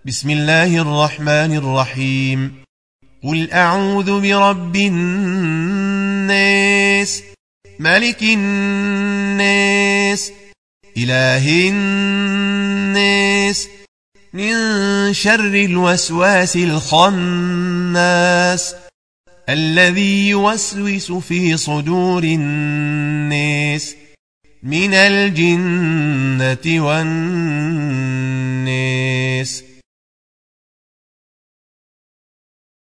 بسم الله الرحمن الرحيم. قل أعوذ برب الناس، ملك الناس، إله الناس، من شر الوسواس الخناس، الذي يوسوس في صدور الناس من الجنة والناس.